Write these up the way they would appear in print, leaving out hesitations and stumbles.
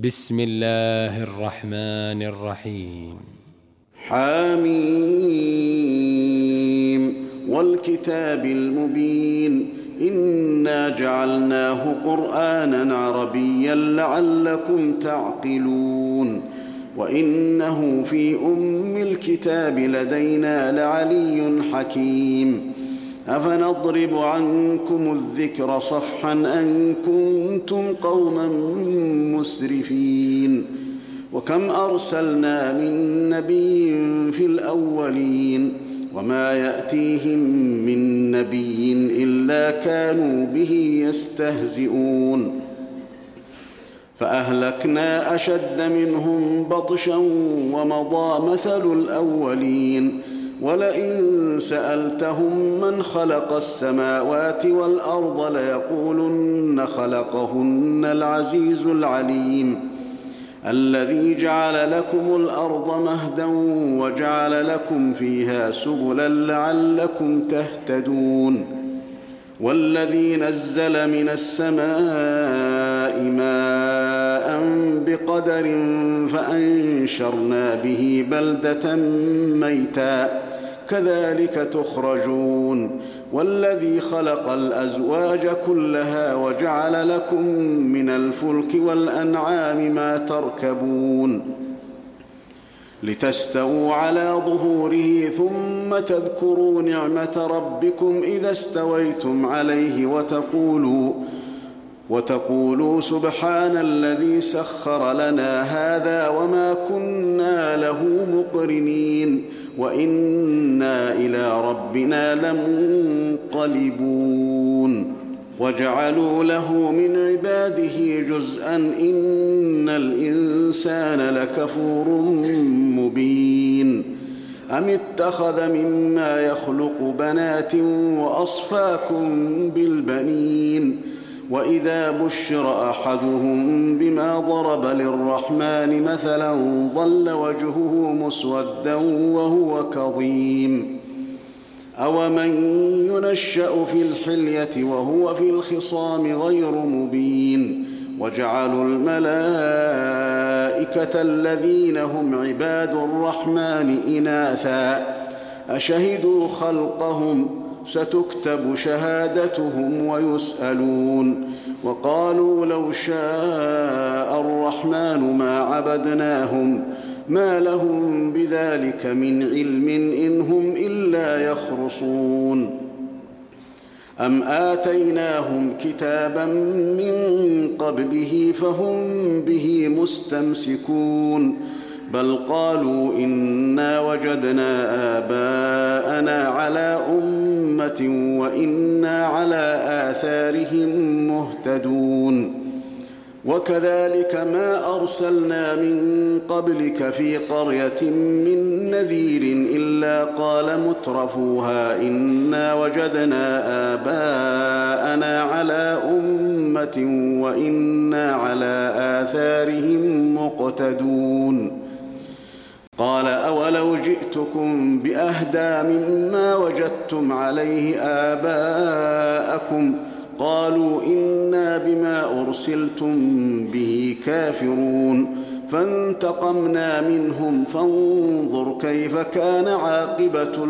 بسم الله الرحمن الرحيم. حميم والكتاب المبين إنا جعلناه قرآنا عربيا لعلكم تعقلون وإنه في أم الكتاب لدينا لعلي حكيم أفنضرب عنكم الذكر صفحا أن كنتم قوما مسرفين وكم أرسلنا من نبي في الأولين وما يأتيهم من نبي إلا كانوا به يستهزئون فأهلكنا أشد منهم بطشا ومضى مثل الأولين ولئن سألتهم من خلق السماوات والأرض ليقولن خلقهن العزيز العليم الذي جعل لكم الأرض مهدا وجعل لكم فيها سبلا لعلكم تهتدون والذي نزل من السماء ماء بقدر فأنشرنا به بلدة ميتا كذلك تخرجون والذي خلق الأزواج كلها وجعل لكم من الفلك والأنعام ما تركبون لتستووا على ظهوره ثم تذكروا نعمة ربكم إذا استويتم عليه وتقولوا سبحان الذي سخر لنا هذا وما كنا له مقرنين وإنا إلى ربنا لمنقلبون وجعلوا له من عباده جزءا إن الإنسان لكفور مبين أم اتخذ مما يخلق بنات وأصفاكم بالبنين وإذا بشر أحدهم بما ضرب للرحمن مثلا ظل وجهه مسودا وهو كظيم أومن ينشأ في الحلية وهو في الخصام غير مبين وجعلوا الملائكة الذين هم عباد الرحمن إناثا أشهدوا خلقهم ستكتب شهادتهم ويسألون وقالوا لو شاء الرحمن ما عبدناهم ما لهم بذلك من علم إن هم إلا يخرصون أم آتيناهم كتابا من قبله فهم به مستمسكون بل قالوا إنا وجدنا آباءنا على أمة وإنا على آثارهم مهتدون وكذلك ما أرسلنا من قبلك في قرية من نذير إلا قال مترفوها إنا وجدنا آباءنا على أمة وإنا على آثارهم مقتدون قال أولو جئتكم بأهدى مما وجدتم عليه آباءكم قالوا إنا بما أرسلتم به كافرون فانتقمنا منهم فانظر كيف كان عاقبة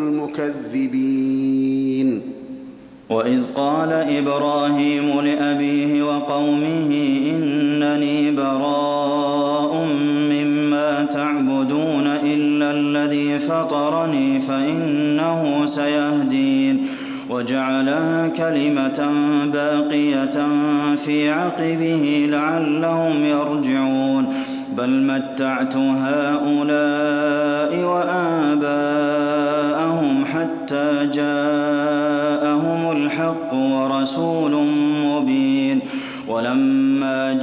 المكذبين وإذ قال إبراهيم لأبيه وقومه إنني براء مما تعبدون إلا الذي فطرني فإنه سيهدين وجعلها كلمة باقية في عقبه لعلهم يرجعون بل متعت هؤلاء وآباءهم حتى جاءهم الحق ورسول مبين ولما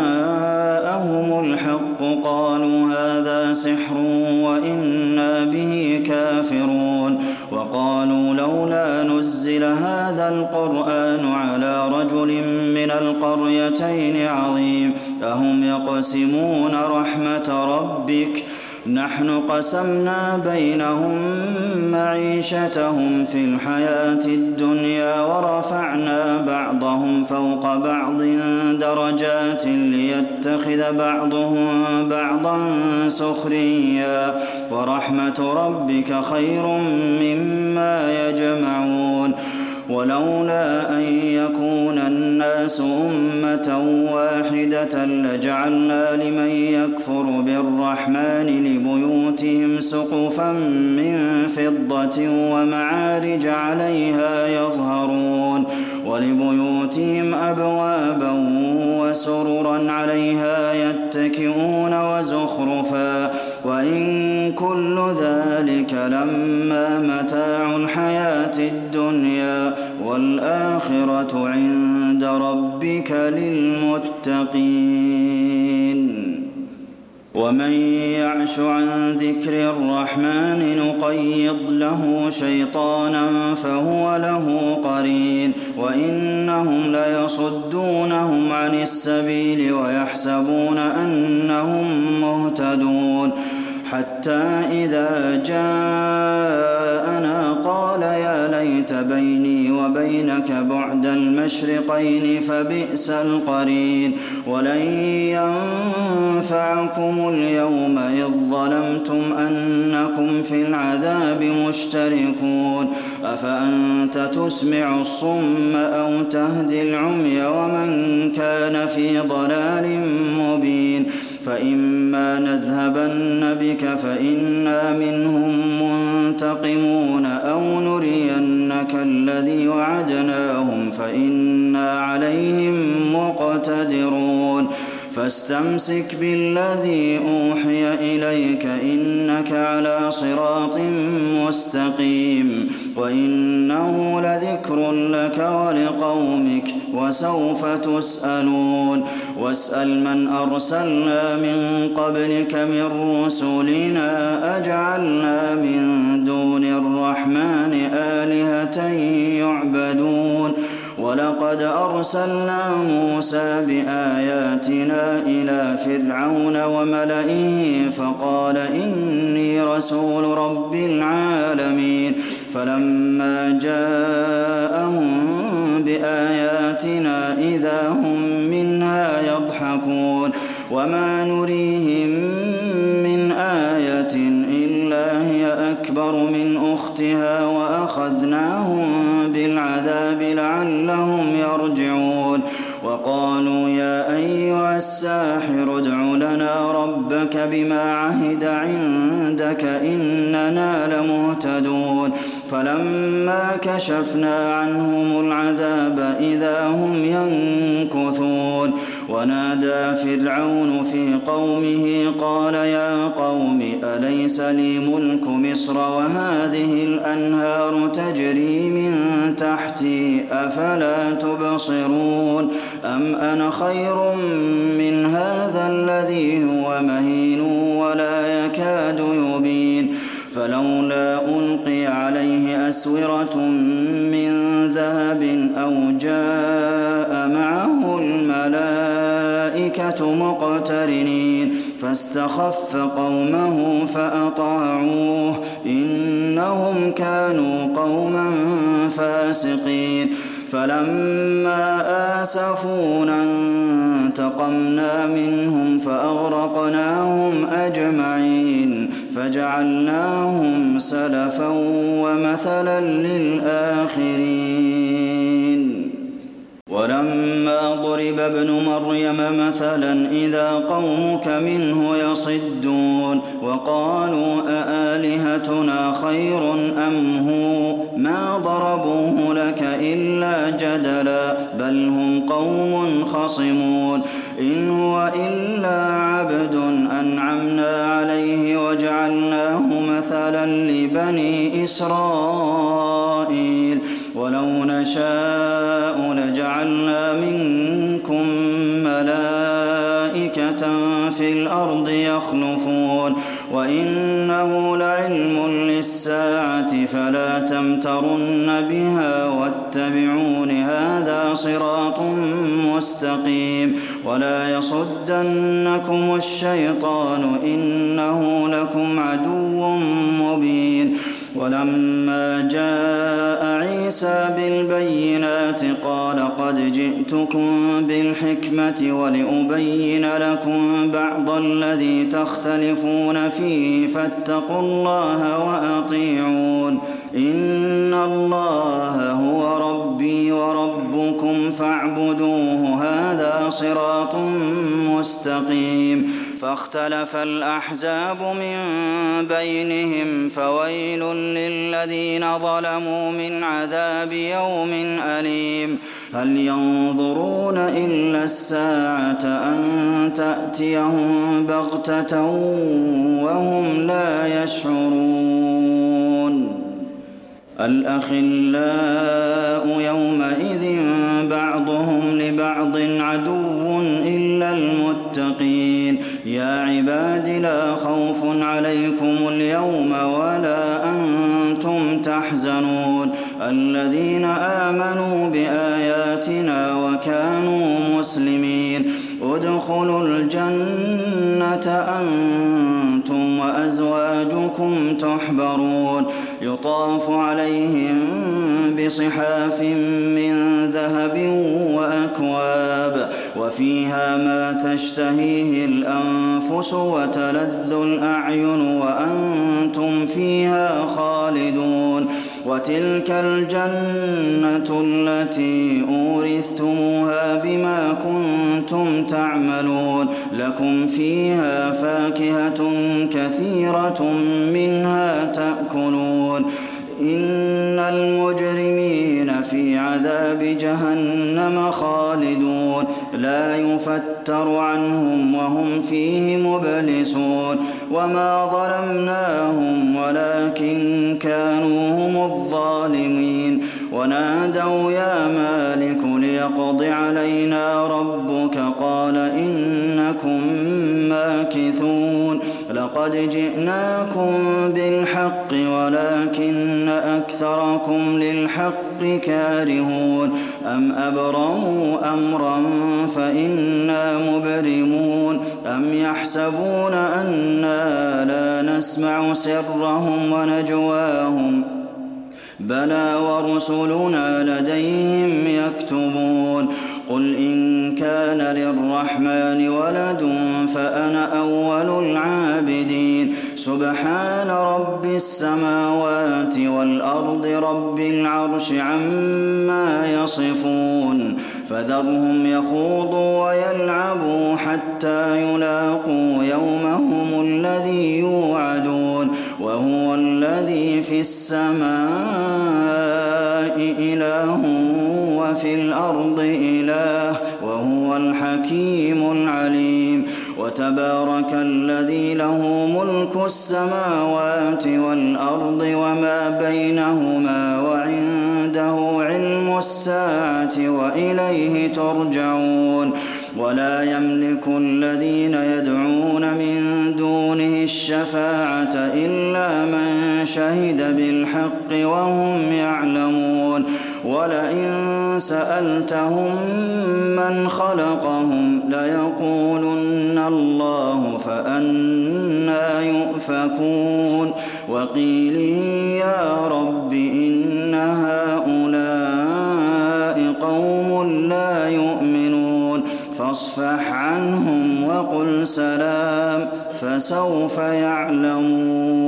جاءهم الحق قالوا هذا سحر وإنا به كافرون وقالوا لولا نزل هذا القرآن على رجل من القريتين عظيم أهم يقسمون رحمة ربك نحن قسمنا بينهم معيشتهم في الحياة الدنيا ورفعنا بعضهم فوق بعض درجات ليتخذ بعضهم بعضا سخريا ورحمة ربك خير مما يجمعون ولولا أن يكون الناس أمة واحدة لجعلنا لمن يكفر بالرحمن لبيوتهم سقفا من فضة ومعارج عليها يظهرون ولبيوتهم أبوابا وسررا عليها يتكئون وزخرفا وإن كل ذلك لما متاع الحياة الدنيا والآخرة عند ربك للمتقين ومن يعش عن ذكر الرحمن نقيض له شيطانا فهو له قرين وإنهم ليصدونهم عن السبيل ويحسبون أنهم مهتدون حتى إذا جاءنا قال يا ليت بيني وبينك بعد المشرقين فبئس القرين ولن ينفعكم اليوم إذ ظلمتم أنكم في العذاب مشتركون أفأنت تسمع الصم أو تهدي العمي ومن كان في ضلال مبين فإما نذهبن بك فإنا منهم منتقمون أو نرينك الذي وعدناهم فإنا عليهم مقتدرون فاستمسك بالذي أوحي إليك إنك على صراط مستقيم وإنه لذكر لك ولقومك وسوف تسألون واسأل من أرسلنا من قبلك من رسلنا أجعلنا من دون الرحمن آلهة يعبدون ولقد أرسلنا موسى بآياتنا إلى فرعون وملئه فقال إني رسول رب العالمين فلما جاءهم بآياتنا إذا هم منها يضحكون وما نريهم من آية إلا هي أكبر من أختها وأخذناهم بالعذاب لعلهم يرجعون وقالوا يا أيها الساحر ادع لنا ربك بما عهد عندك إننا لمهتدون فلما كشفنا عنهم العذاب إذا هم ينكثون ونادى فرعون في قومه قال يا قوم أليس لي ملك مصر وهذه الأنهار تجري من تحتي أفلا تبصرون أم أنا خير من هذا الذي هو مهين ولا يكاد يبين فلولا ألقي عليه أسورة من ذهب أو جاء معه الملائكة مقترنين فاستخف قومه فأطاعوه إنهم كانوا قوما فاسقين فلما آسفونا انتقمنا منهم فأغرقناهم أجمعين فجعلناهم سلفا ومثلا للآخرين ولما ضرب ابن مريم مثلا إذا قومك منه يصدون وقالوا أآلهتنا خير أم هو ما ضربوه لك إلا جدلا بل هم قوم خصمون إن هو إلا عبد أنعمنا عليه وجعلناه مثلا لبني إسرائيل ولو نشاء لجعلنا منكم ملائكة في الأرض يخلفون وإنه لعلم للساعة فلا تمترن بها واتبعون هذا صراط مستقيم ولا يصدنكم الشيطان إنه لكم عدو مبين ولما جاء عيسى بالبينات قال قد جئتكم بالحكمة ولأبين لكم بعض الذي تختلفون فيه فاتقوا الله وأطيعون إن الله هو ربي وربكم فاعبدوه هذا صراط مستقيم فاختلف الأحزاب من بينهم فويل للذين ظلموا من عذاب يوم أليم هل ينظرون إلا الساعة أن تأتيهم بغتة وهم لا يشعرون الأخلاء يومئذ بعضهم لبعض عدو إلا المتقين يا عباد لا خوف عليكم اليوم ولا أنتم تحزنون الذين آمنوا بآياتنا وكانوا مسلمين ادخلوا الجنة أنتم وأزواجكم تحبرون يطاف عليهم بصحاف من ذهب وأكواب وفيها ما تشتهيه الأنفس وتلذ الأعين وأنتم فيها خالدون وتلك الجنة التي أورثتموها بما كنتم تعملون لكم فيها فاكهة كثيرة منها تأكلون إن المجرمين في عذاب جهنم خالدون لا يفتر عنهم وهم فيه مبلسون وما ظلمناهم ولكن كانوا هم الظالمين ونادوا يا مالك ليقض علينا ربك قال إنكم ماكثون لقد جئناكم بالحق ولكن أكثركم للحق كارهون أم أبرموا أمرا فإنا مبرمون أم يحسبون أنا لا نسمع سرهم ونجواهم بلى ورسلنا لديهم يكتبون قل إن كان للرحمن ولد فأنا أول العابدين سبحان رب السماوات والأرض رب العرش عما يصفون فذرهم يخوضوا ويلعبوا حتى يلاقوا يومهم الذي يوعدون وهو الذي في السماء إله وفي الأرض إله وهو الحكيم العليم وتبارك الذي له ملك السماوات والأرض وما بينهما وعنده علم الساعة وإليه ترجعون ولا يملك الذين يدعون من دونه الشفاعة إلا من شهد بالحق وهم يعلمون ولئن سألتهم من خلقهم ليقولن الله فأنى يؤفكون وقيل يا رب إن هؤلاء قوم لا يؤمنون فاصفح عنهم وقل سلام فسوف يعلمون